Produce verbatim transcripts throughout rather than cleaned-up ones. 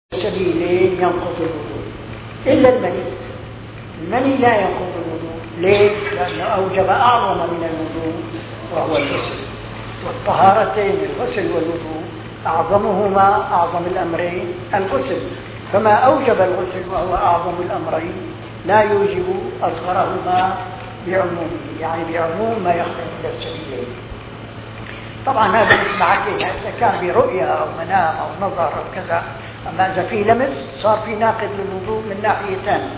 سبيلين ينقض الوضوء إلا المني. المني لا ينقض الوضوء. ليه؟ لأنه أوجب أعظم من الوضوء وهو الغسل، والطهارتين الغسل والوضوء أعظمهما أعظم الأمرين الغسل، فما أوجب الغسل وهو أعظم الأمرين لا يوجب أصغرهما بعمومه، يعني بعموم ما يخرج إلى السبيلين. طبعا هذا مثل عقيدة إذا كان برؤية أو منام أو نظر أو كذا، أما إذا في لمس صار في ناقض للوضوء من ناحية ثانية.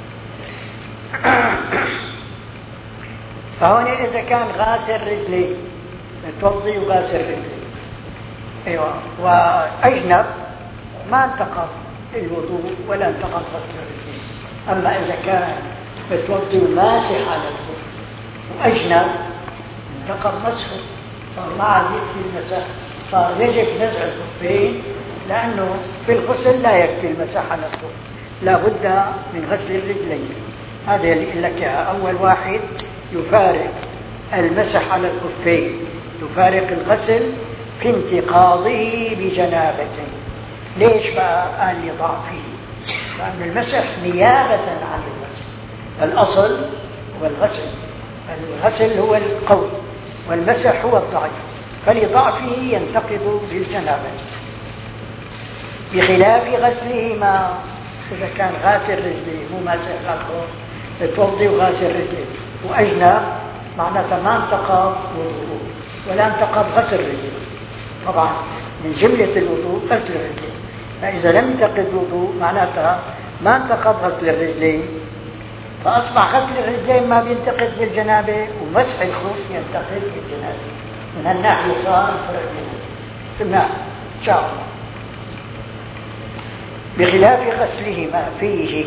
فهون إذا كان غاسل رجليه متوضي وغاسل رجليه أيوة وأجنب ما انتقض الوضوء ولا انتقض غسل الرجلين. أما إذا كان متوضي وماسح على الخف وأجنب انتقض مسحه، صار ما عاد يكفي المسح، صار يجب نزع الخفين، لأنه في الغسل لا يكفي المسح على الخف، لا بد من غسل الرجلين. هذا اللي يقول لك أول واحد يفارق المسح على الخفين، يفارق الغسل في انتقاضه بجنابته. ليش بقى؟ قال لضعفه، لأن المسح نيابة عن الغسل، الأصل هو الغسل، الغسل هو القول والمسح هو الضعف، فلضعفه ينتقض بالجنابة، بخلاف غسلهما إذا كان غاسل رجليه مو ماسح الخف، يتوضي وغاسل رجليه وأجنب، معناتها ما انتقض وضوءه ولا انتقض غسل رجليه. طبعا من جملة الوضوء غسل الرجلين، فإذا لم ينتقض الوضوء معناتها ما انتقض غسل الرجلين، فأصبح غسل الرجلين ما بينتقض بالجنابة، ومسح الخف ينتقض بالجنابة. من الناحية صار سمع إن شاء الله. بخلاف غسلهما فيه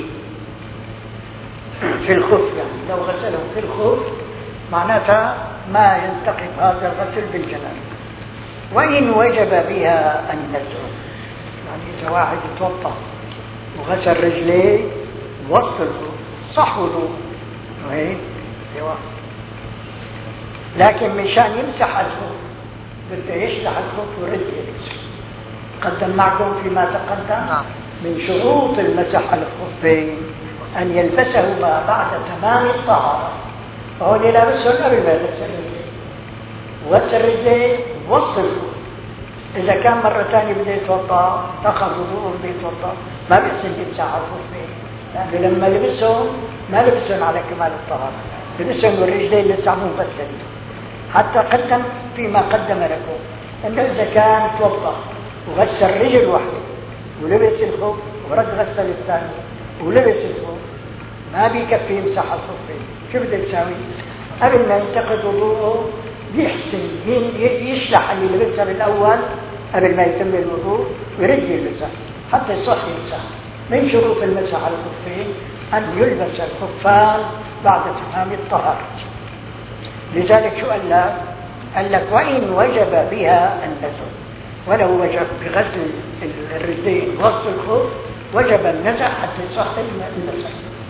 في الخف، يعني لو غسلهم في الخف معناتها ما ينتقض هذا الغسل بالجنابة. وإن وجب بها النزع، يعني إذا واحد يتوضأ وغسل رجليه ووصل صح وضوء، لكن مشان يمسح الخف بده يشلح الخف ورد يلبسه. قدم معكم فيما تقدم من شروط المسح على الخفين أن يلبسهما بعد تمام الطهارة، فهو يلبسهم قبل ما يغسل رجليه، وغسل رجليه ووصل. إذا كان مرة ثانية بده يتوضأ تأخذ وضوءه بده يتوضأ ما بيحسن يمسح على الخفين، لأنه لما لبسهم ما لبسهم على كمال الطهارة، لبسهم والرجلين لسه مو غسلين. حتى قدم فيما قدم لكم أنه إذا كان توضأ وغسل رجل واحدة ولبس الخف ورد غسل الثاني ولبس الخف ما بيكفي يمسح الخفين. شو بده يساوي؟ قبل ما ينتقض وضوءه بيحسن يشلح اللي لبسه بالأول قبل ما يتم الوضوء ويرد يلبسه حتى يصح يمسح. من شروط المسح على الخفين أن يلبس الخفان بعد تمام الطهارة. لذلك شو قال لك؟ قال لك وإن وجب بها النزع، ولو وجب بغسل الرجلين وغسل الخف وجب النزع حتى يصح المسح،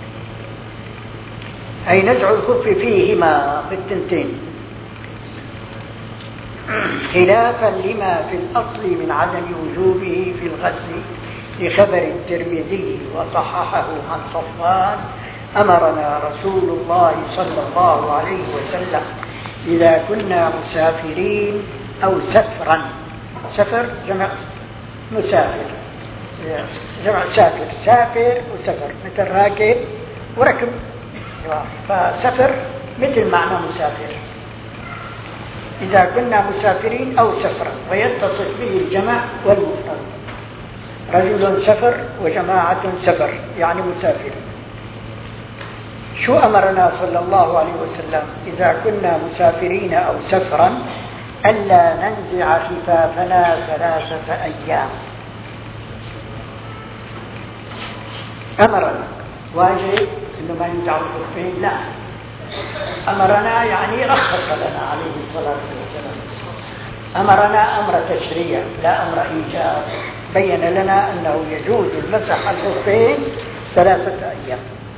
أي نزع الخف فيهما بالتنتين، خلافا لما في الأصل من عدم وجوبه في الغسل لخبر الترمذي وصححه عن صفوان: أمرنا رسول الله صلى الله عليه وسلم إذا كنا مسافرين أو سفرا، سفر جمع مسافر، جمع سافر، سافر وسفر مثل راكب وركب، فسفر مثل معنى مسافر. إذا كنا مسافرين أو سفرا، ويتصف به الجمع والمفرد، رجل سفر وجماعة سفر يعني مسافر. شو أمرنا صلى الله عليه وسلم إذا كنا مسافرين أو سفرا؟ ألا ننزع خفافنا ثلاثة أيام. أمرنا واجب إنه ما ينزع الخفين؟ لا، أمرنا يعني رخص لنا عليه الصلاة والسلام. أمرنا أمر تشريع لا أمر إيجاب، بين لنا أنه يجوز المسح على الخفين ثلاثة أيام.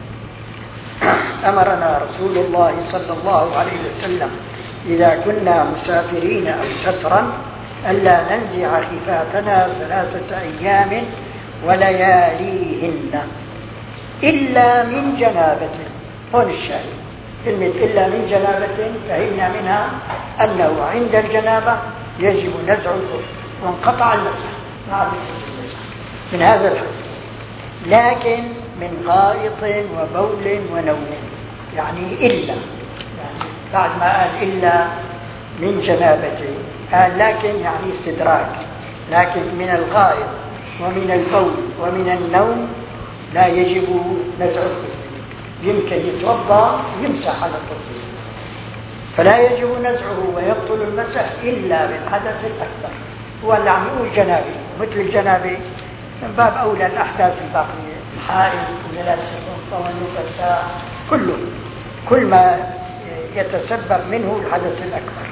أمرنا رسول الله صلى الله عليه وسلم إذا كنا مسافرين أو سفرا ألا ننزع خفافنا ثلاثة أيام ولياليهن إلا من جنابة. هون الشاهد كلمة إلا من جنابة، فهمنا منها أنه عند الجنابة يجب نزع الخف وانقطع المسح مع المسح من هذا الحكم. لكن من غائط وبول ونوم، يعني إلا، يعني بعد ما قال إلا من جنابة قال لكن يعني استدراك، لكن من الغائط ومن البول ومن النوم لا يجب نزع الخف، يمكن يتوضا ويمسح على الخف، فلا يجب نزعه ويبطل المسح إلا بالحدث الأكبر. هو اللي عم يقول جنابي، مثل الجنابي من باب أولى الأحداث الباقية، الحائل وجلالة الخف والنفساء، كله كل ما يتسبب منه الحدث الأكبر.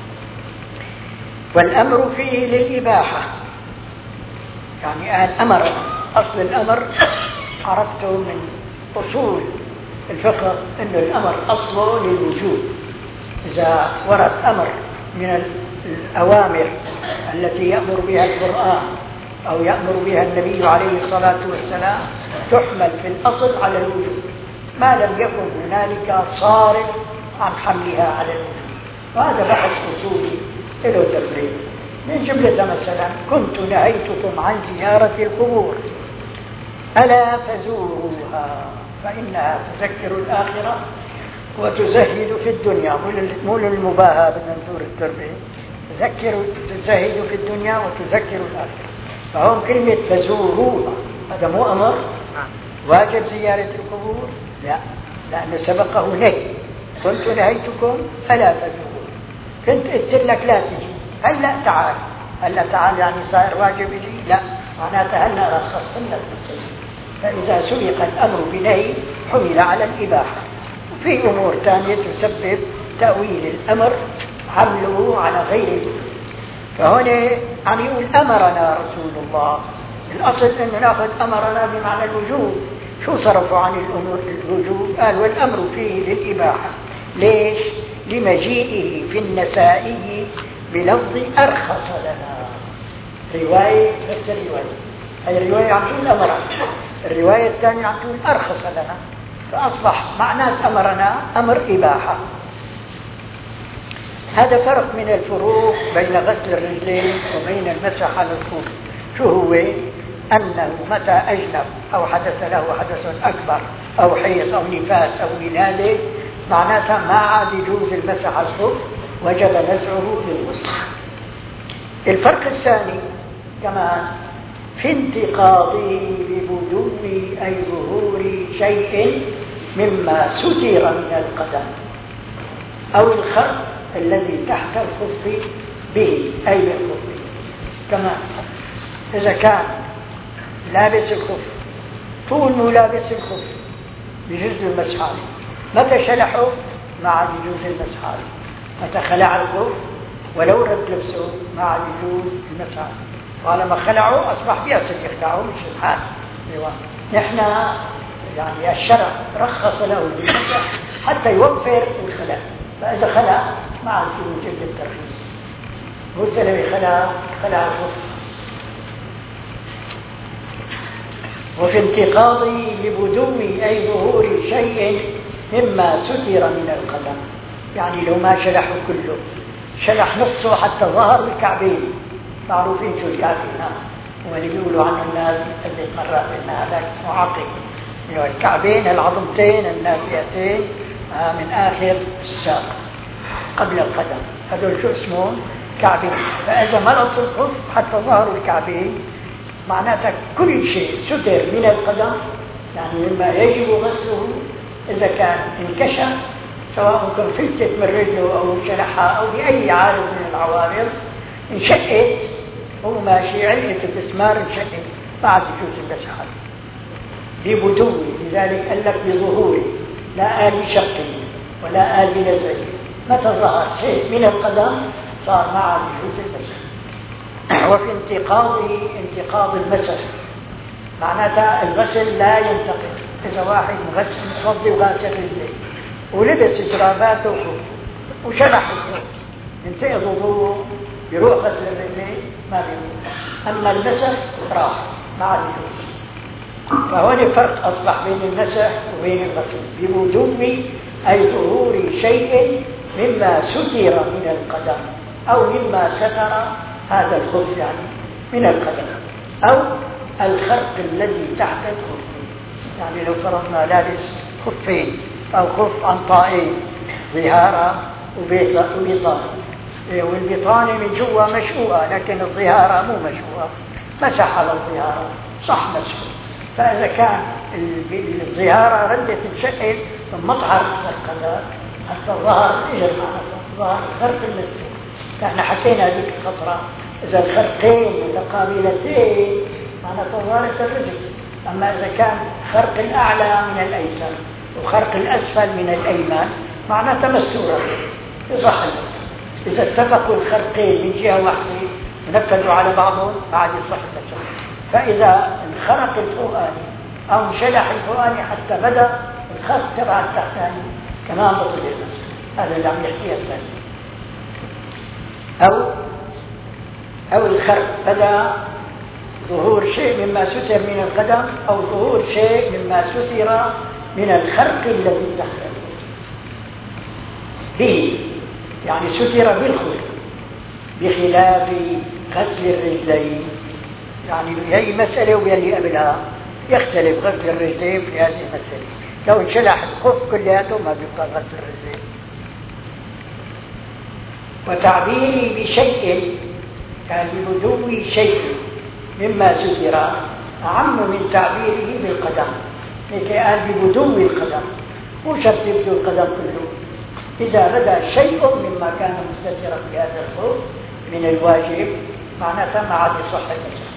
والأمر فيه للإباحة، يعني قال أمر، أصل الأمر عرفته من أصول الفقه أن الأمر أصله للوجود. إذا ورد أمر من الأوامر التي يأمر بها القرآن أو يأمر بها النبي عليه الصلاة والسلام تحمل في الأصل على الوجود، ما لم يكن هنالك صارف عن حملها على الوجود. وهذا بحث أصولي له تفريق. من جملة مثلا كنت نهيتكم عن زيارة القبور ألا فزوروها فإنها تذكر الآخرة وتزهد في الدنيا، مو للمباهاة بالنظور التربية، تذكر تزهد في الدنيا وتذكر الآخرة. فهم كلمة فزوروها هذا مو أمر واجب زيارة القبور، لا، لأن سبقه نهي. كنت نهيتكم فلا فزوروها، كنت قلت لك لا تجي، هلا تعال، هلا تعال يعني صار واجب لي؟ لا، معناتها هلا رخص لك بالتجي. فإذا سبق الأمر بنهي حمل على الإباحة. وفي أمور ثانية تسبب تأويل الأمر حمله على غيره. فهنا عم يقول أمرنا رسول الله، الأصل أنه نأخذ أمرنا بمعنى الوجوب. شو صرفوا عن الأمور الوجوب؟ قال والأمر فيه للإباحة. ليش؟ لمجيئه في النسائي بلفظ أرخص لنا. رواية نفس الرواية، هي الرواية عم تقول أمرنا، الرواية الثانية عم تقول أرخص لنا، فأصبح معنى أمرنا أمر إباحة. هذا فرق من الفروق بين غسل الرجلين وبين المسح على الخف. شو هو؟ أنه متى أجنب أو حدث له حدث أكبر أو حيض أو نفاس أو ولادة معناتها ما عاد يجوز المسح على الخف، وجب نزعه للغسل. الفرق الثاني كمان في انتقاضه ببدو أي ظهور شيء مما ستر من القدم أو الخرق الذي تحت الخف به أي بالخف. كمان إذا كان لابس الخف طول مو لابس الخف بجوز المسح عليه، متى شلحه ما عاد يجوز المسح عليه، متى خلع الخف ولو رد لبسه ما عاد يجوز المسح عليه. طالما خلعه أصبح بيأسف يخلعه مش الحال. نحن يعني الشرع رخص له بالمسح حتى يوفر الخلع، فإذا خلع ما عاد في وجود الترخيص. هو الزلمة خلع خلع الخف. وفي انتقاضه لبدو أي ظهور شيء مما ستر من القدم، يعني لو ما شلحه كله، شلح نصه حتى ظهر الكعبين، معروفين شو الكعبين، واللي بيقولوا عنه الناس عدة مرات ان هذاك اسمه عقل، انه الكعبين العظمتين النافيتين من اخر الساق قبل القدم، هذول شو اسمه كعبين. فاذا مرض الخف حتى ظهر الكعبين معناتها كل شيء ستر من القدم، يعني مما يجب غسله اذا كان انكشف سواء كان فلتت من رجله او شلحها او باي عارض من العوارض، انشقت هو ماشي علقة المسمار انشقت ما عاد يجوز المسح عليه ببدو. لذلك قال لك بظهوره، لا آل بشقه ولا آل بنزعه، متى ظهر شيء من القدم صار ما عاد يجوز المسح. وفي انتقاضه انتقاض المسح معناتها الغسل لا ينتقض. إذا واحد مغسل متوضي وغاسل رجليه ولبس جراباته وشلح الخف ينتقض وضوءه، يروح غسل الرجلين ما بيروح، أما المسح راح ما عاد يجوز. فهنا فرق أصبح بين المسح وبين الغسل بوجوب أي ظهور شيء مما ستر من القدم أو مما ستر هذا الخف يعني من القدم أو الخرق الذي تحت الخف. يعني لو فرضنا لابس خفين أو خف عنطائين ظهارة وبطانة، والبطانة من جوا مشقوقة لكن الظهارة مو مشقوقة، مسح على الظهارة صح مسح. فإذا كان الظهارة ردت تشكل من مطهر القدم حتى الظهر إلى المعنى ظهر خرق المسلم. نحن حكينا هذيك الفترة إذا الخرقين متقابلتين معنى طوالة الرجل. أما إذا كان خرق الأعلى من الأيسر وخرق الأسفل من الأيمن معنى تمسورة يصح المسح. إذا اتفقوا الخرقين من جهة واحدة ونفذوا على بعضهم بعد يصح المسح. فإذا انخرق الفوقاني أو انشلح الفوقاني حتى بدأ الخرق تبع التحتاني كمان بطل المسح. هذا اللي عم يحكيه الثاني. أو أو الخرق بدأ ظهور شيء مما ستر من القدم أو ظهور شيء مما ستر من الخرق الذي تحته به، يعني ستر بالخلق بخلاف غسل الرجلين. يعني هي مسألة ويلي قبلها يختلف غسل الرجلين في هذه المسألة. لو انشلح الخف كلياته ما بيبقى غسل الرجلين. وتعبيري بشيء كان بوجوب شيء مما ستر أعم من تعبيره بالقدم، لكي قال ببدو القدم مو شرط يبدو القدم كله. إذا بدا شيء مما كان مستترا في هذا الخوف من الواجب معناته ما عاد يصح المسح.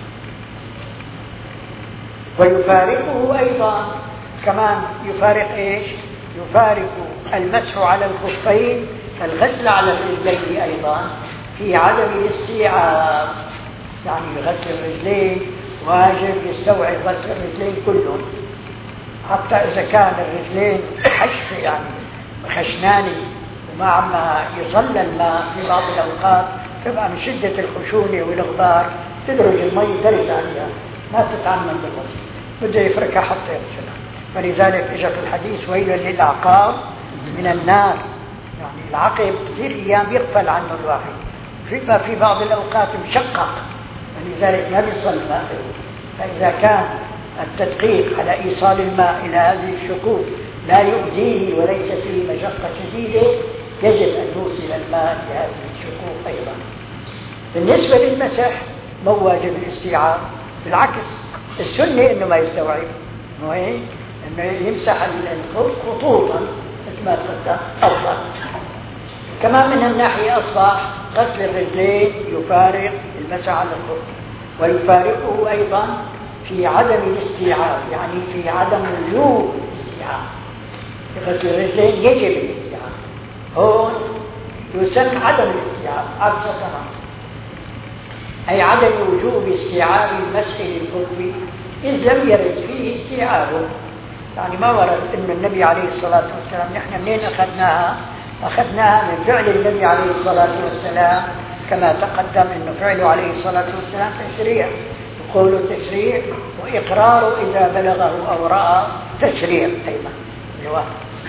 ويفارقه أيضا كمان يفارق إيش؟ يفارق المسح على الخفين الغسل على الرجلين أيضا في عدم الاستيعاب. يعني غسل الرجلين واجب يستوعب غسل الرجلين كلهم، حتى إذا كان الرجلين حشف يعني خشناني وما عم يصل الماء في بعض الأوقات تبقى من شدة الخشونة والغبار تدرج المي درج عليها ما تتعمد بالغسل، بده يفركها حتى يغسلها. فلذلك اجى في الحديث ويل للعقاب من النار، يعني العقب كثير أيام يغفل عنه الواحد في في بعض الأوقات مشقق ولذلك ما بيصل الماء. فإذا كان التدقيق على إيصال الماء إلى هذه الشقوق لا يؤذيه وليس فيه مشقة شديدة يجب أن يوصل الماء لهذه الشقوق أيضا. بالنسبة للمسح مو واجب الاستيعاب، بالعكس السنة إنه ما يستوعب، إنه يمسح الخف خطوطا مثل ما تقدم أفضل. كمان من الناحية أصبح غسل الرجلين يفارق المسح على الخف، ويفارقه أيضا في عدم الاستيعاب، يعني في عدم وجوب الاستيعاب. غسل الرجلين يجب الاستيعاب، هون يسمى عدم الاستيعاب عكس تمام، أي عدم وجوب استيعاب المسح للخف إذ لم يرد فيه استيعابه. يعني ما ورد أن النبي عليه الصلاة والسلام، نحن منين أخذناها؟ أخذناها من فعل النبي عليه الصلاة والسلام كما تقدم أنه فعله عليه الصلاة والسلام تشريع، يقول تشريع وإقرار إذا بلغه أو رأى تشريع أيضا.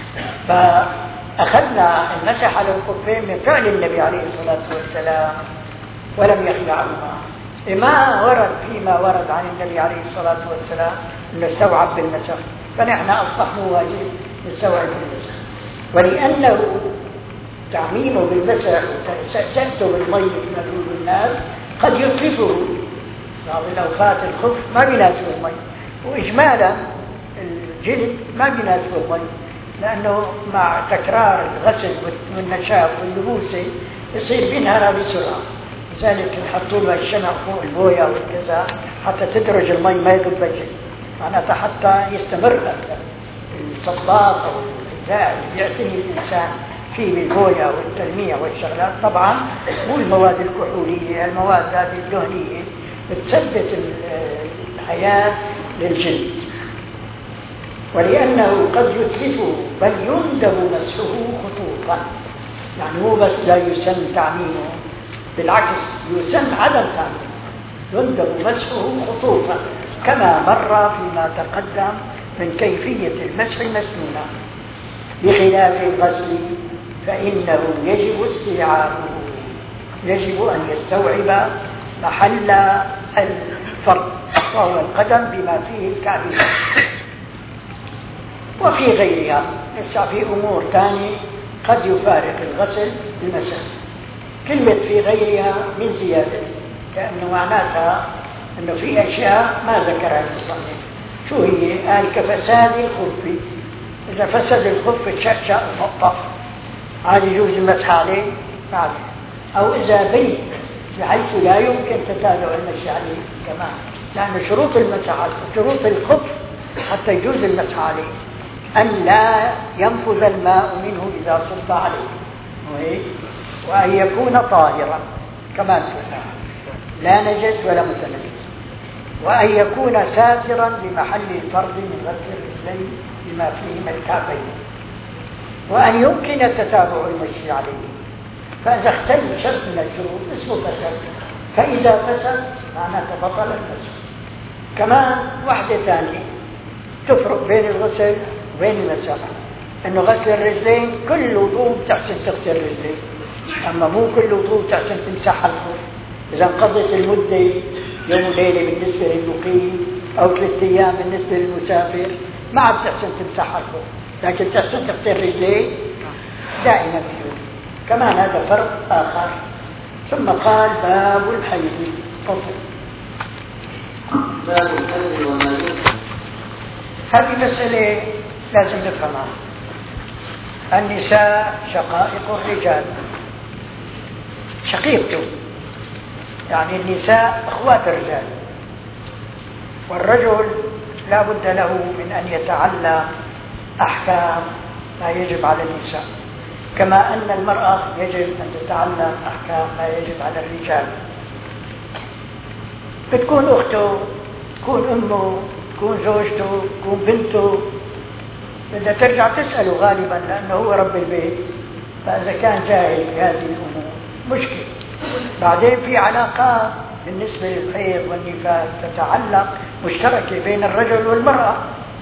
فأخذنا المسح على الخفين من فعل النبي عليه الصلاة والسلام ولم يخلع عنها. ما ورد فيما ورد عن النبي عليه الصلاة والسلام أنه استوعب بالمسح، فنحن أصبح واجب نستوعب بالمسح. ولأنه تعميمه بالمسح وتأتوا بالمي كما يقول الناس قد يطلقه بعض الأوقات الخف ما بيناسبه المي، وإجمالا الجلد ما بيناسبه المي لأنه مع تكرار الغسل والنشاف واللبوسة يصير بينهار بسرعة، لذلك يحطوا له الشمع فوق البوية والكذا حتى تدرج المي ما يضب الجلد، معناتها حتى يستمر الصباط أو الغذاء اللي بيعتني الإنسان فيه بالبوية والتلميع والشغلات. طبعا مو المواد الكحولية، المواد هذه الدهنية بتثبت الحياة للجلد. ولأنه قد يتلفه بل يندب مسحه خطوطا، يعني مو بس لا يسن تعميمه، بالعكس يسن عدم تعميمه، يندب مسحه خطوطا كما مر فيما تقدم من كيفية المسح المسنونة، بخلاف الغسل فإنه يجب استيعابه، يجب أن يستوعب محل الفرد وهو القدم بما فيه الكعبين. وفي غيرها لسه في أمور ثانية قد يفارق الغسل المسح. كلمة في غيرها من زيادة، لأنه معناتها أنه في أشياء ما ذكرها المصنف. شو هي؟ قال كفساد الخف، إذا فسد الخف تشأشأ ونقطة هذا يجوز المسح عليه عليه، أو إذا بيت بحيث لا يمكن تتابع المسح عليه كمان، لأن شروط المسح شروط الخف حتى يجوز المسح عليه أن لا ينفذ الماء منه إذا صب عليه، وأن يكون طاهرا كمان لا نجس ولا متنجس، وأن يكون ساترا لمحل الفرض من غسل الرجلين بما فيهما الكعبين، وأن يمكن تتابع المشي عليه. فإذا اختل شرط من الشروط اسمه فسد، فإذا فسد معناته بطل المسح. كمان واحدة ثانية تفرق بين الغسل وبين المسح، إنه غسل الرجلين كل وضوء تحسن تغسل الرجلين، أما مو كل وضوء تحسن تمسح الخف. إذا انقضت المدة يوم وليلة بالنسبة للمقيم أو ثلاثة أيام بالنسبة للمسافر ما عاد تحسن تمسح الخف، لكن تحسن تغسل الرجلين دائما بيوم. كمان هذا فرق آخر. ثم قال باب الحيض. باب الحيض وما يمكن. هذه مسألة لازم نفهمها. النساء شقائق الرجال، شقيقته، يعني النساء أخوات الرجال، والرجل لا بد له من أن يتعلم أحكام ما يجب على النساء، كما أن المرأة يجب أن تتعلم أحكام ما يجب على الرجال. بتكون أخته، تكون أمه، تكون زوجته، تكون بنته، بدها ترجع تسأله غالبا لأنه هو رب البيت. فإذا كان جاهل بهذه الأمور مشكلة. بعدين في علاقات بالنسبة للحيض والنفاس تتعلق مشتركة بين الرجل والمرأة،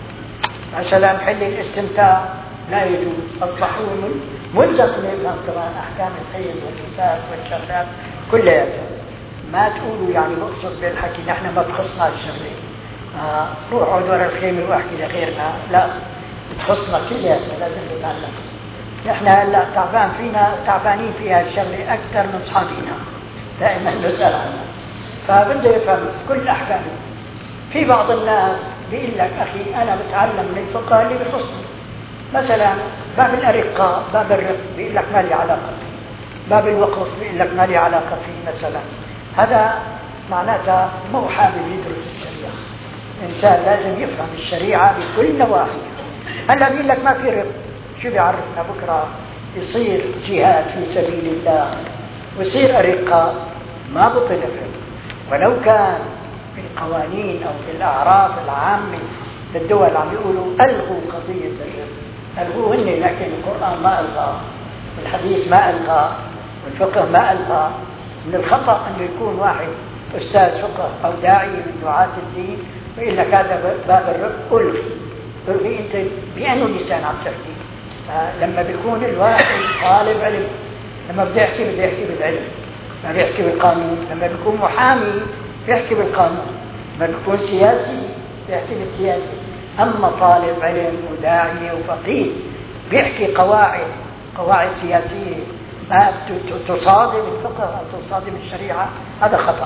مثلا حل الاستمتاع لا يجوز، أصبح هو ملزم أن يفهم كمان أحكام الحيض والنفاس والشغلات كلها. ما تقولوا يعني مقصد بالحكي نحن ما بخصنا الشغلة، آه روح اقعد ورا الخيمة واحكي لغيرنا، لا بتخصنا كلها، لازم نتعلم. نحن هلا تعبان فينا، تعبانين في هذه الشغلة أكثر من صحابينا، دائما نسأل عنها، فبده يفهم كل أحكامه. في بعض الناس بيقول لك أخي أنا بتعلم من الفقه اللي بخصني، مثلا باب الأرقاء، باب الرق بيقول لك ما لي علاقة فيه، باب الوقف بيقول لك ما لي علاقة فيه مثلا. هذا معناته مو حابب يدرس الشريعة. الإنسان لازم يفهم الشريعة بكل نواحيها. هلا بيقول لك ما في رق، شو بيعرفنا بكرة يصير جهاد في سبيل الله ويصير أرقاء؟ ما بطل الرق. ولو كان في القوانين أو في الأعراف العامة للدول عم يقولوا ألغوا قضية الرق، ألغوه هن، لكن القرآن ما ألغاه، والحديث ما ألغاه، والفقه ما ألغاه. من الخطأ أن يكون واحد أستاذ فقه أو داعي من دعاة الدين ويقول لك هذا باب الرق ألغي. ألغي أنت بأنه لسان عم تحكي. لما بيكون الواحد طالب علم، لما بده يحكي بده يحكي بالعلم، ما بيحكي بالقانون. لما بيكون محامي بيحكي بالقانون، لما بيكون سياسي بيحكي بالسياسي. أما طالب علم وداعية وفقيه بيحكي قواعد قواعد سياسية ما تصادم الفقه أو تصادم الشريعة، هذا خطأ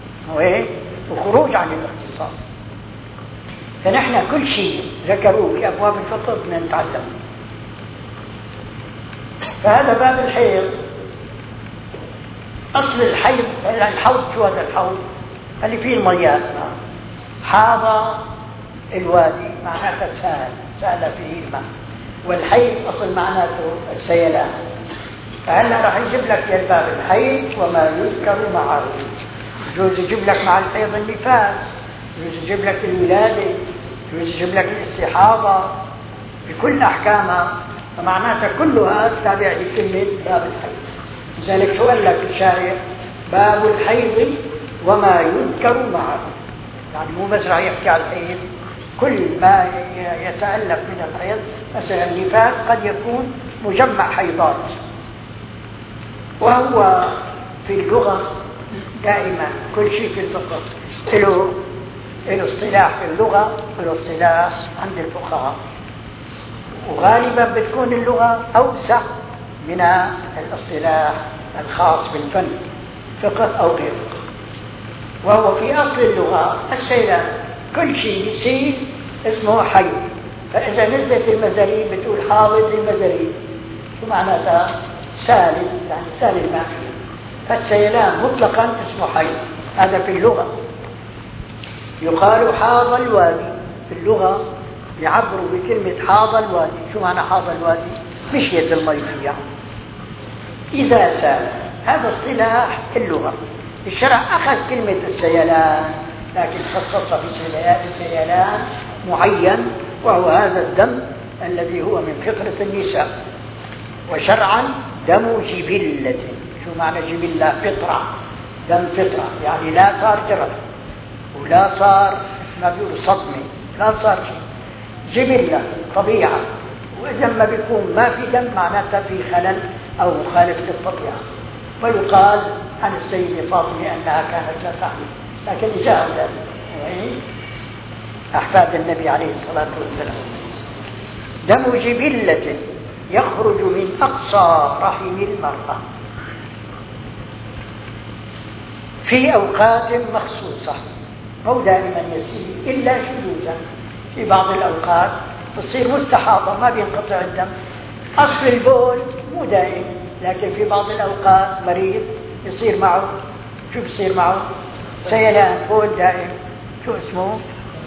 وخروج عن الاختصاص. فنحن كل شيء ذكروه في أبواب الفقه بدنا نتعلم. فهذا باب الحيض. أصل الحيض الحوض، شو هذا الحوض؟ اللي فيه المياه. حاض الوادي معناته سال، سال فيه الماء، والحيض أصل معناته السيلان. فهلا راح يجيب لك يا الباب الحيض وما يذكر معه. يجوز يجيب لك مع الحيض النفاس، يجوز يجيب لك الولادة، يجوز يجيب لك الاستحاضة بكل أحكامها. فمعناتها كلها تابع لكلمة باب الحيض. لذلك سؤال لك الشارع باب الحيض وما يذكر معه. يعني مو بس راح يحكي على الحيض، كل ما يتألف من الحيض. مثلا النفاس قد يكون مجمع حيضات، وهو في اللغة دائما كل شيء في الفقه له له اصطلاح في اللغة وله اصطلاح عند الفقهاء، وغالبا بتكون اللغة أوسع من الاصطلاح الخاص بالفن فقه أو غير فقه. وهو في أصل اللغة السيلان، كل شيء يصير اسمه حي. فإذا نزلت المزاريب بتقول حاضر للمزاريب، شو معناتها؟ سالب، يعني سالب ما فيه. فالسيلان مطلقا اسمه حي، هذا في اللغة. يقال حاض الوادي، في اللغة يعبروا بكلمة حاض الوادي. شو معنى حاض الوادي؟ مشيت المي فيها إذا سال. هذا اصطلاح اللغة. الشرع أخذ كلمة السيلان لكن خصص في سيلان معين، وهو هذا الدم الذي هو من فطرة النساء. وشرعا دم جبلة. شو معنى جبلة؟ فطرة، دم فطرة، يعني لا صار جرح ولا صار ما بيقول صدمة، لا صار شيء، جبلة طبيعة. وإذا ما بيكون ما في دم معناتها في خلل أو مخالف للطبيعة. ويقال عن السيدة فاطمة أنها كانت لا تحمل، لكن جاء ذلك أحفاد النبي عليه الصلاة والسلام. دم جبلة يخرج من أقصى رحم المرأة في أوقات مخصوصة، مو دائما يسير إلا شذوذا. في بعض الأوقات تصير مستحاضة ما بينقطع الدم. أصل البول مو دائم، لكن في بعض الأوقات مريض يصير معه شو بيصير معه؟ سيلان بول دائم. شو اسمه؟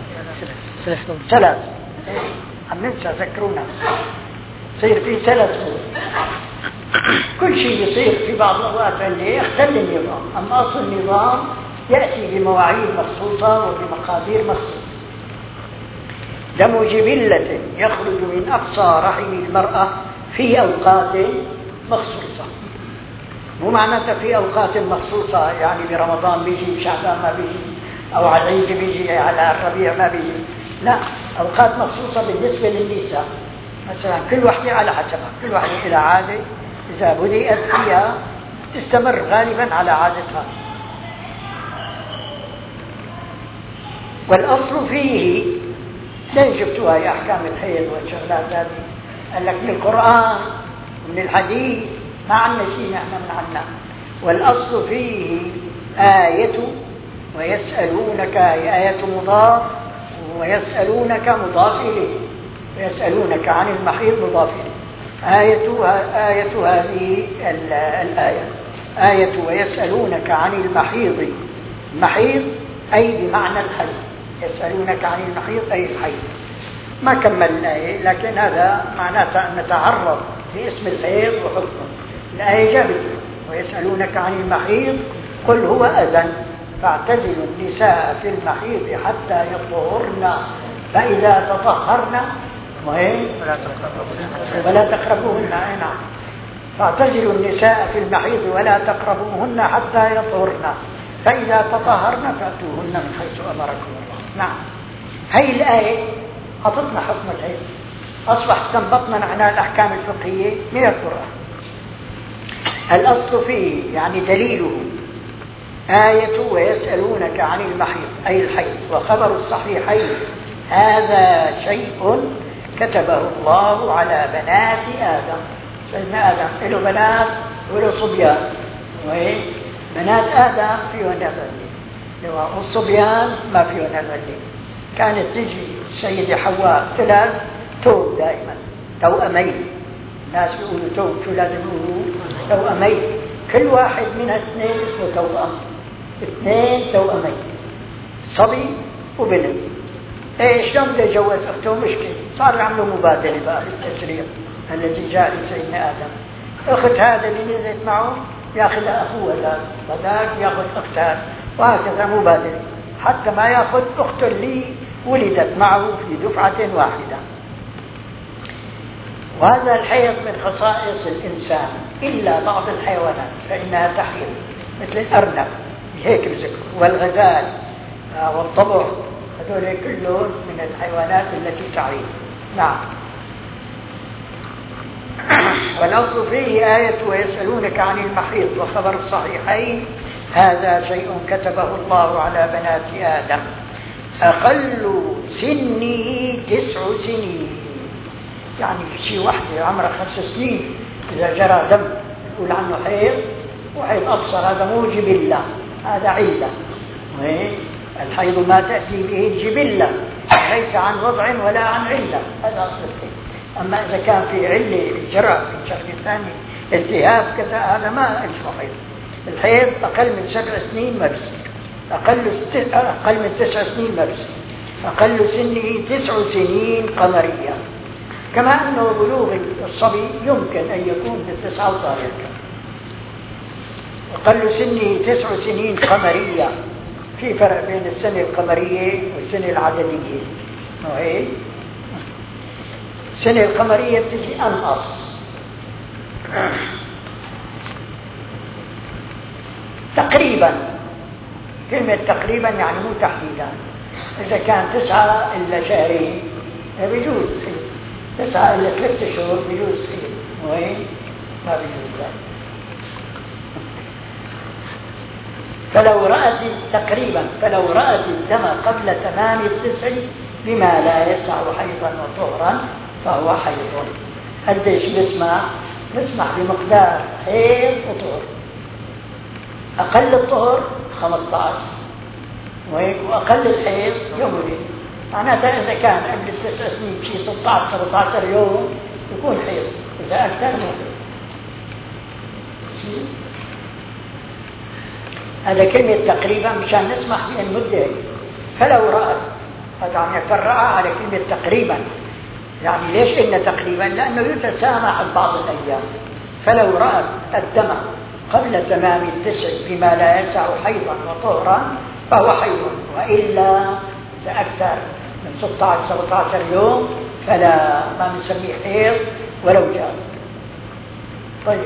سلس. عم ننسى، ذكرونا. يصير في سلس بول. كل شيء يصير في بعض الأوقات اللي يختل النظام. أما أصل النظام يأتي بمواعيد مخصوصة وبمقادير مخصوصة. دم جبلة يخرج من أقصى رحم المرأة في أوقات مخصوصة. مو معناتها في أوقات مخصوصة يعني برمضان بيجي، بشعبان ما بيجي، أو على العيد بيجي، على الربيع ما بيجي. لا، أوقات مخصوصة بالنسبة للنساء. مثلا كل واحدة على حسبها، كل واحدة إلى عادة إذا بدأت فيها تستمر غالبا على عادتها. والأصل فيه لين جبتوها يا أحكام الحيض والشغلات هذه؟ قال لك من القرآن ومن الحديث، ما عنا شيء نحن من عنا. والأصل فيه آية ويسألونك، آية مضاف، ويسألونك مضاف إليه، ويسألونك عن المحيض مضاف إليه. آية آية هذه الآية آية ويسألونك عن المحيض. المحيض أي بمعنى الحيض، يسألونك عن المحيض أي الحيض. ما كمل الآية، لكن هذا معناته أن نتعرض لاسم الحيض وحكمه. الآية جابت ويسألونك عن المحيض قل هو أذن فاعتزلوا النساء في المحيض حتى يطهرن فإذا تطهرن ولا تقربوهن. نعم، فاعتزلوا النساء في المحيض ولا تقربوهن حتى يطهرن فإذا تطهرن فأتوهن من حيث أمركم الله. نعم، هاي الآية أعطتنا حكم الحيض، أصبح استنبطنا نحن الأحكام الفقهية من القرآن. الأصل فيه يعني دليله آية ويسألونك عن المحيض أي الحيض، وخبر الصحيحين هذا شيء كتبه الله على بنات آدم. سيدنا آدم له بنات وله صبيان، بنات آدم فيهن الغلي والصبيان ما فيهن الغلي. كانت تجي السيدة حواء ثلاث توب دائما، توأمين. الناس بيقولوا توب، شو لازم يقولوا؟ توأمين. كل واحد من اثنين اسمه توأم، اثنين توأمين، صبي وبنت. ايه شلون بده يجوز اخته؟ مشكله، صار يعملوا مبادله بقى بالتشريع الذي جاء لسيدنا ادم. اخت هذا اللي نزلت معه ياخذ اخوه هذا، وذاك ياخذ اختها، وهكذا مبادله حتى ما ياخذ اخته اللي ولدت معه في دفعه واحده. وهذا الحيض من خصائص الانسان، الا بعض الحيوانات فانها تحيض مثل الارنب هيك بذكر، والغزال والطبع، هذول كلهم من الحيوانات التي تعيش. نعم. والأصل فيه آية ويسألونك عن المحيض وخبر الصحيحين هذا شيء كتبه الله على بنات آدم أقل سنه تسع سنين، يعني شيء واحدة عمرها خمس سنين إذا جرى دم يقول عنه حيض، وحيض أبصر هذا مو جبلة، هذا علة. الحيض ما تأتي به الجبلة، ليس عن وضع ولا عن علة، هذا أصل الحيض. أما إذا كان في علة جرى في شخص ثاني التهاب كذا هذا ما اسمه حيض. الحيض أقل من سبع سنين ما بصير، أقل أقل من تسع سنين ما بصير، أقل سنه تسع سنين قمرية. كما أنه بلوغ الصبي يمكن أن يكون بالتسعة وطارئة. أقل سنه تسع سنين قمرية. في فرق بين السنة القمرية والسنة العددية. نوعين. السنة القمرية بتجي أنقص، تقريبا. كلمة تقريبا يعني مو تحديدا. إذا كان تسعة إلا شهرين بيجوز، تسعة إلا ثلاثة شهور بيجوز فيه، وين ما بيجوز ذلك. فلو رأت تقريبا فلو رأت الدم قبل تمام التسع بما لا يسع حيضا وطهرا فهو حيض. قديش بيسمع؟ بيسمع بمقدار حيض وطهر. أقل الطهر خمسة عشر وأقل الحيض يوم وليلة. معناتها إذا كان قبل التسع سنين شيء ستة عشر سبعة عشر يوم يكون حيض، إذا أكثر من هذا كلمة تقريبا مشان نسمح بالمدة. فلو رأت، هذا عم يفرع على كلمة تقريبا. يعني ليش قلنا تقريبا؟ لأنه يتسامح بعض الأيام. فلو رأت الدم قبل تمام التسع بما لا يسع حيضا وطهرا فهو حيض، وإلا إذا أكثر من ستة عشر سبعة عشر يوم فلا، ما نسميه حيض ولو جاء. طيب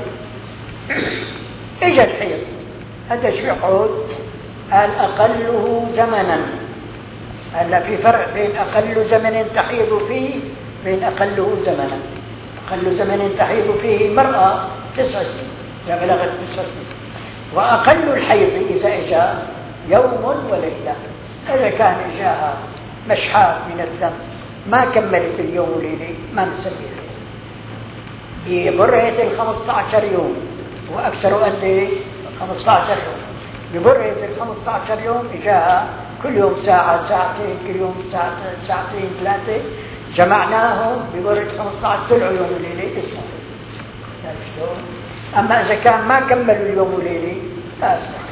إجا الحيض، هذا شو يقول؟ قال أقله زمنا. هلا في فرق بين أقل زمن تحيض فيه بين أقله زمنا. أقل زمن تحيض فيه المرأة تسع سنين إذا بلغت تسع سنين، وأقل الحيض إذا إجا يوم وليلة. إذا كان إجاها مشحات من الدم ما كملت اليوم وليلة ما نسميه حيض. ببرهة الخمسة عشر يوم وأكثر قد إيه؟ خمسة عشر يوم. ببرهة الخمسة عشر يوم إجاها كل يوم ساعة ساعتين، كل يوم ساعة ساعتين ثلاثة، جمعناهم ببرهة خمسة عشر طلعوا يوم وليلة اسمه. أما إذا كان ما كملوا اليوم وليلة لا اسمه.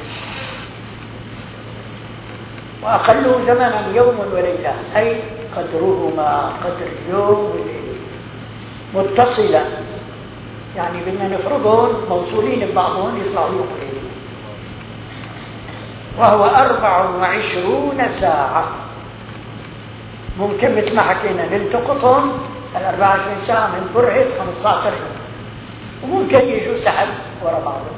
وأقله زمنا يوم وليلة، أي قدرهما قدر يوم وليلة متصلا. يعني بدنا نفرضهم موصولين ببعضهم يطلعوا يوم وليلة. وهو أربع وعشرون ساعة. ممكن مثل ما حكينا نلتقطهم الأربع وعشرين ساعة من برهة خمسة عشر يوم، وممكن يجوا سحب وراء بعضهم.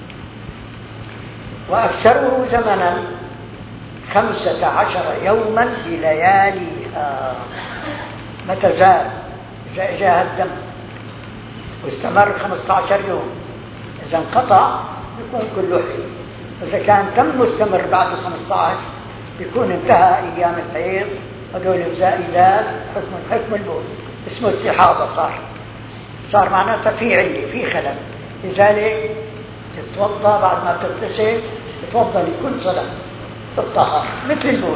وأكثره زمنا خمسة عشر يوما بلياليها. متى زاد؟ إذا جاء الدم واستمر خمسة عشر يوم، إذا انقطع يكون كله حيض. إذا كان تم مستمر بعد خمسة عشر يكون انتهى أيام الحيض. هذول الزائدات حكم حكم البول، اسمه استحاضة. صار صار معناتها في علة، في خلل. لذلك تتوضأ بعد ما تغتسل، تتوضأ لكل صلاة تطهر مثل البول.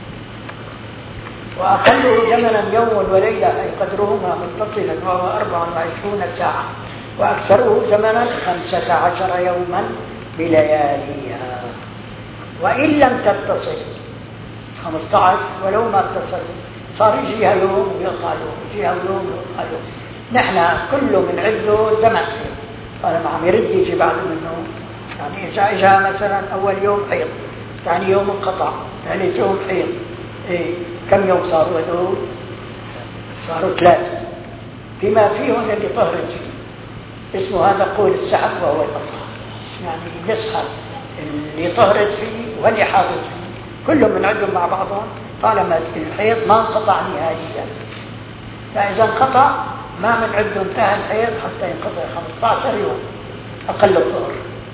وأقله زمنا يوم وليلة، أي قدرهما متصلا، وهو أربع وعشرون ساعة. وأكثره زمنا خمسة عشر يوما بلياليها. وإن لم تتصل خمسة عشر ولو ما اتصل صار يجيها يوم ويقع يوم، يجيها يوم ويقع يوم. نحن كله من عده زمن حيض. هذا ما عم يرد يجي بعد منه. يعني إذا إجا مثلا أول يوم حيض، ثاني يوم انقطع، ثالث يوم حيض، إيه كم يوم صاروا هذول؟ صاروا ثلاثة، فيما فيهم اللي طهرت فيه. اسمه هذا قول السحب وهو الأصح. يعني يسحب اللي طهرت فيه واللي حاضت فيه. كلهم بنعدهم مع بعضهم طالما الحيض ما انقطع نهائيا. فإذا انقطع ما بنعده انتهى الحيض حتى ينقطع خمسة عشر يوم أقل الطهر،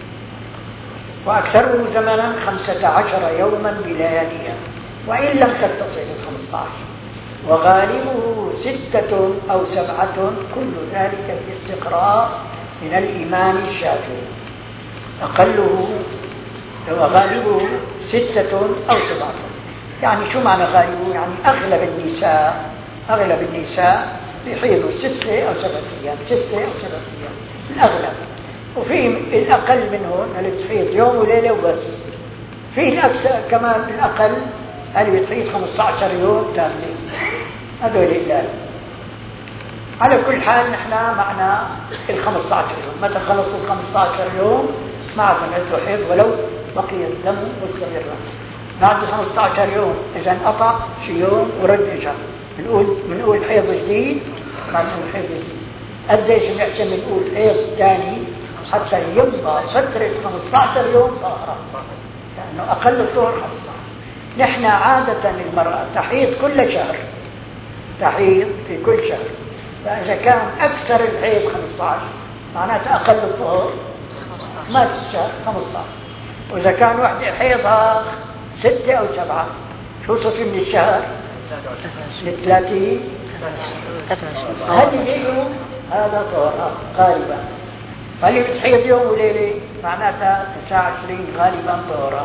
وأكثره زمنا خمسة عشر يوما بلياليها وإن لم تتصل الخمسة عشر، وغالبه ستة أو سبعة، كل ذلك باستقراء من الإمام الشافعي. أقله وغالبه ستة أو سبعة. يعني شو معنى غالبه؟ يعني أغلب النساء أغلب النساء يحيضوا ستة أو سبعة أيام، ستة أو سبعة أيام الأغلب. وفي الأقل منهم اللي بتحيض يوم وليلة وبس. في الأكثر كمان الأقل اللي بتحيض خمسة عشر يوم كاملين. هذول الإلال. على كل حال نحن معنا ال خمسة عشر يوم. متى خلصوا ال خمسة عشر يوم ما عاد نعد حيض ولو بقي الدم مستمرا. بعد خمسة عشر يوم إذا انقطع شي يوم ورد إجا بنقول بنقول حيض جديد، ما بنقول حيض جديد. قديش بنحسن بنقول حيض ثاني حتى يبقى فترة خمسة عشر يوم طاهرة، لأنه أقل الطهر خمسة عشر. نحن عادة المرأة تحيض كل شهر، تحيض في كل شهر. فإذا كان أكثر الحيض خمسة عشر معناته أقل الطهر ما في الشهر خمسة عشر. وإذا كان واحدة حيضها ستة أو سبعة شو صفي من الشهر؟ للثلاثين. هل يجيبوا هذا طهر غالبا. فاللي بتحيض يوم وليلة معناتها تسعة وعشرين غالبا طهرا.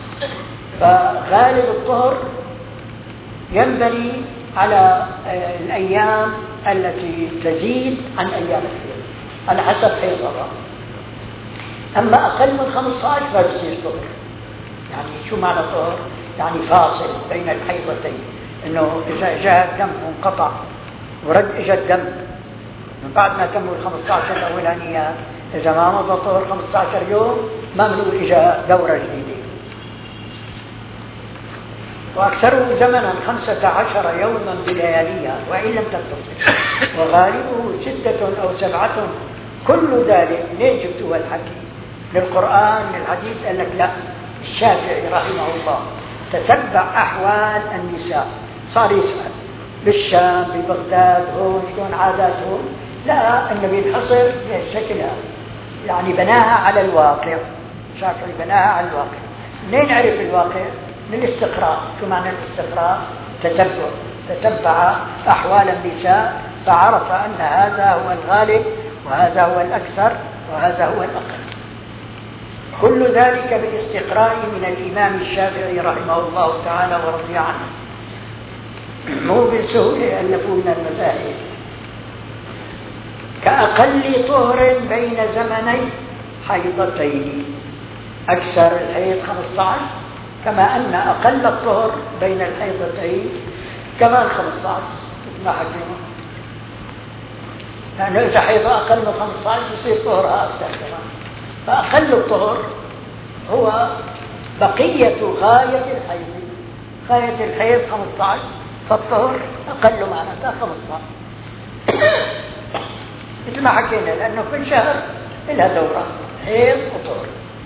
فغالب الطهر ينبني على الأيام التي تزيد عن أيام الحيض على حسب حيضها. أما أقل من خمسة عشر ما بصير طهر. يعني شو معنى طهر؟ يعني فاصل بين الحيضتين، إنه إذا جاء الدم وانقطع ورد إجا الدم من بعد ما تموا ال خمسة عشر الأولانيات، إذا ما مضى طهر خمسة عشر يوم ما بنقول إجا دورة جديدة. وأكثره زمنا خمسة عشر يوما بلياليها وإن لم تتصل، وغالبه ستة أو سبعة، كل ذلك. ليه جبتوا الحكي؟ للقرآن للحديث؟ قال لك لا، الشافعي رحمه الله تتبع أحوال النساء، صار يسأل بالشام ببغداد هون شلون عاداتهم. لا، النبي انحصر بهالشكل هذا، يعني بناها على الواقع. الشافعي بناها على الواقع. منين نعرف الواقع؟ من الاستقراء. شو معنى الاستقراء؟ تتبع تتبع أحوال النساء فعرف أن هذا هو الغالب وهذا هو الأكثر وهذا هو الأقل. كل ذلك بالاستقراء من الإمام الشافعي رحمه الله تعالى ورضي عنه. مو بالسهولة ألفوا من المذاهب. كأقل طهر بين زمني حيضتين، أكثر الحيض خمسة عشر، كما أن أقل الطهر بين الحيضتين كمان خمسة عشر. ما حكينا لأنه إذا حيض أقل من خمسة عشر يصير طهرها أكثر كمان. فأقل الطهر هو بقية غاية الحيض. غاية الحيض خمسة عشر، فالطهر أقل معناتها خمسة عشر. مثل ما حكينا، لأنه كل شهر لها دورة حيض وطهر.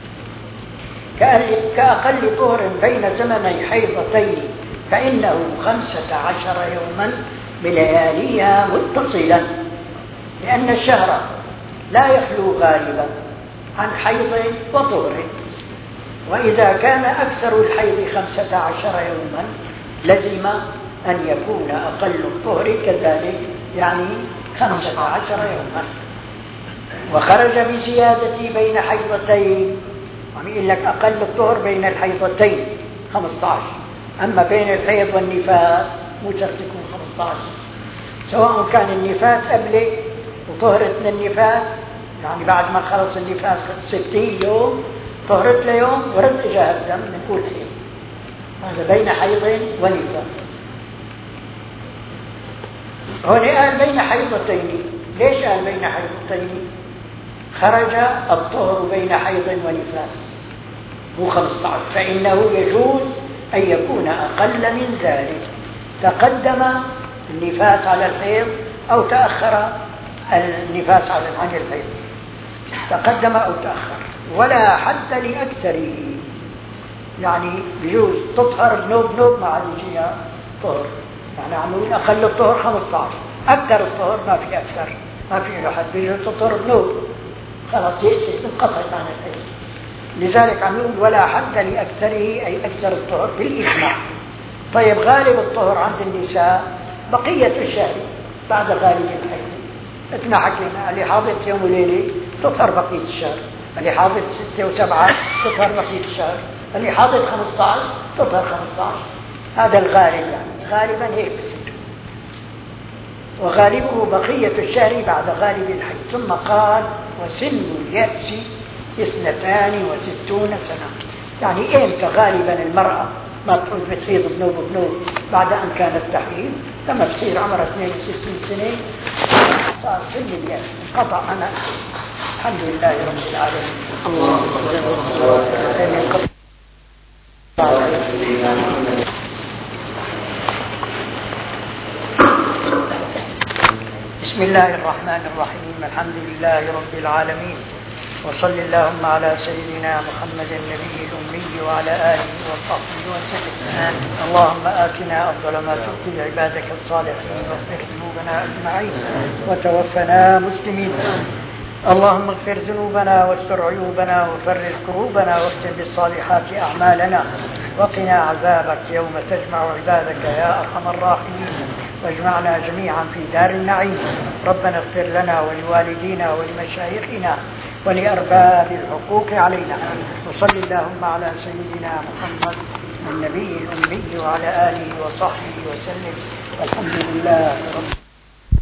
كأقل طهر بين زمني حيضتين فإنه خمسة عشر يوما بلياليها متصلا، لأن الشهر لا يخلو غالبا عن حيض وطهر. وإذا كان أكثر الحيض خمسة عشر يوما لزم أن يكون أقل الطهر كذلك، يعني خمسة عشر يوما. وخرج بزيادة بين حيضتين، عم يقول لك أقل الطهر بين الحيضتين خمسة عشر، أما بين الحيض والنفاس مو شرط يكون خمسة عشر. سواء كان النفاس قبل وطهرت من النفاس، يعني بعد ما خلص النفاس ستين يوم طهرت ليوم ورد إجاه الدم نقول حيض. هذا بين حيض ونفاس. هنا قال بين حيضتين. ليش قال بين حيضتين؟ خرج الطهر بين حيض ونفاس مو خمسة عشر، فإنه يجوز أن يكون أقل من ذلك. تقدم النفاس على الحيض أو تأخر النفاس عن الحيض، تقدم أو تأخر، ولا حد لأكثره، يعني بيجوز تطهر بنوب نوب ما عاد يجيها طهر، يعني عم نقول أقل الطهر خمسة عشر، أكثر الطهر ما في أكثر، ما في له حد، بيجوز تطهر بنوب خلاص يأسس انقطعت عن الحيض. لذلك عم نقول ولا حد لأكثره أي أكثر الطهر بالإجماع. طيب غالب الطهر عند النساء بقية الشهر بعد غالب الحيض. اثنا حكينا اللي حاضت يوم وليلة تطهر بقية الشهر، اللي حاضت ستة وسبعة تطهر بقية الشهر، اللي حاضت خمسة عشر تطهر خمسة عشر. هذا الغالب، يعني غالبا هيك بس. وغالبه بقية الشهر بعد غالب الحيض. ثم قال وسن اليأس اثنتان وستون سنة. يعني ايمتى غالبا المرأة ما تقول بتحيض بنوب بنوب بعد أن كانت تحيض؟ لما بصير عمرها اثنين وستين سنة صار سن اليأس، انقطع أنا. الحمد لله رب العالمين. اللهم صل وسلم. بسم الله الرحمن الرحيم. الحمد لله رب العالمين، وصل اللهم على سيدنا محمد النبي الأمي وعلى آله وصحبه وسلم. اللهم آتنا أفضل ما تؤتي عبادك الصالحين، واغفر ذنوبنا أجمعين، وتوفنا مسلمين. اللهم اغفر ذنوبنا واستر عيوبنا وفرج كروبنا واختم بالصالحات أعمالنا، وقنا عذابك يوم تجمع عبادك يا أرحم الراحمين، واجمعنا جميعا في دار النعيم. ربنا اغفر لنا ولوالدينا ولمشايخنا ولأرباب الحقوق علينا. وصل اللهم على سيدنا محمد النبي الأمي وعلى آله وصحبه وسلم. والحمد لله رب